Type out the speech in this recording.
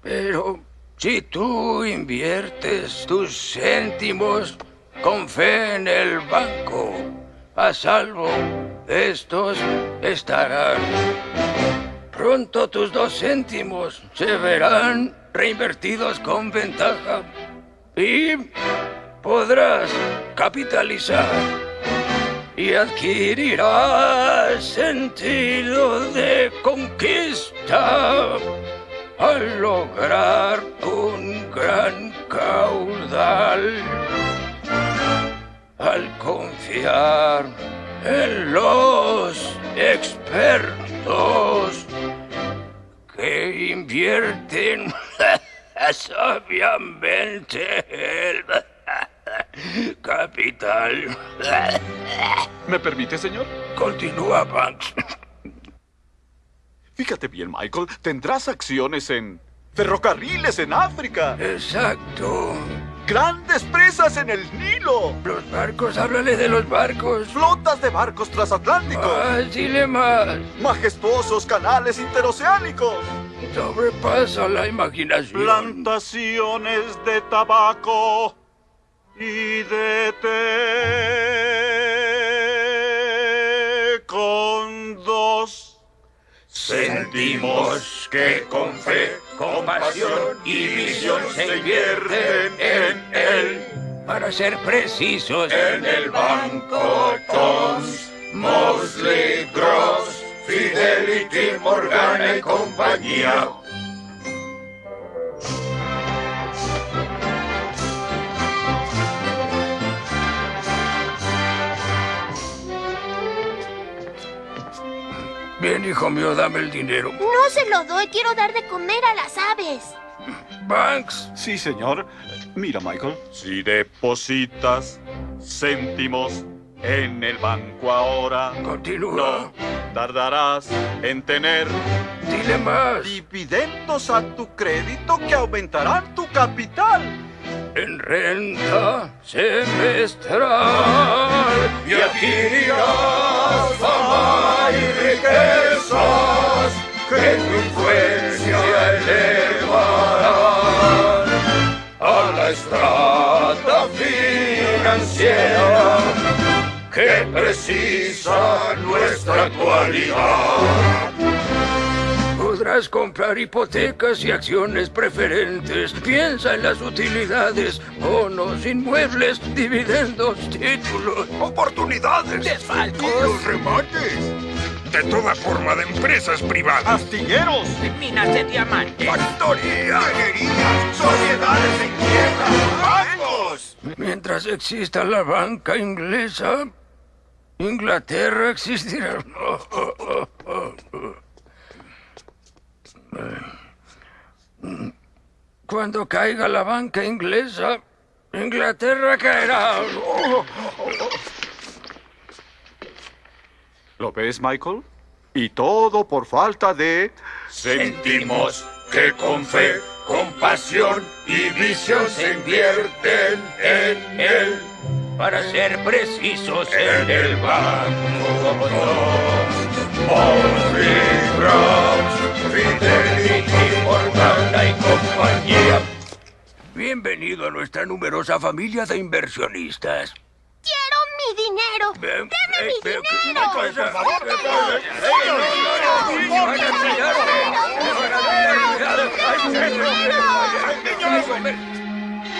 Pero si tú inviertes tus céntimos con fe en el banco, a salvo, estos estarán. Pronto tus 2 céntimos se verán reinvertidos con ventaja y podrás capitalizar y adquirirás sentido de conquista al lograr un gran caudal, al confiar en los expertos que invierten sabiamente el capital. ¿Me permite, señor? Continúa, Banks. Fíjate bien, Michael. Tendrás acciones en ferrocarriles en África. Exacto. Grandes presas en el Nilo. Los barcos, háblale de los barcos. Flotas de barcos transatlánticos. Dile más. Majestuosos canales interoceánicos. Sobrepasa la imaginación. Plantaciones de tabaco y de té con 2 céntimos que con fe, compasión y visión se invierten en él. Para ser precisos, en el banco Toms, Mosley, Gross, Fidelity, Morgana y compañía. Bien, hijo mío, dame el dinero. No se lo doy, quiero dar de comer a las aves. Banks. Sí, señor. Mira, Michael. Si depositas céntimos en el banco ahora, Continúa. no tardarás en tener Dile más. dividendos a tu crédito que aumentarán tu capital. En renta semestral y adquirirás fama y riquezas que tu influencia elevarán a la estrata financiera que precisa nuestra actualidad. Podrás comprar hipotecas y acciones preferentes. Piensa en las utilidades, bonos, inmuebles, dividendos, títulos, oportunidades, desfalcos, Los remates. De toda forma de empresas privadas. Astilleros, Minas de diamante. factorías, Ingenierías, sociedades en quiebra, bancos. Mientras exista la banca inglesa, Inglaterra existirá. Cuando caiga la banca inglesa, Inglaterra caerá. ¿lo ves, Michael? Y todo por falta de Sentimos que con fe, compasión y visión se invierten en él. Para ser precisos, en el banco Mosley, Gross, Fidelity, Morgana y compañía. Bienvenido a nuestra numerosa familia de inversionistas. ¡Quiero mi dinero! ¡Deme mi dinero! ¡Deme mi dinero!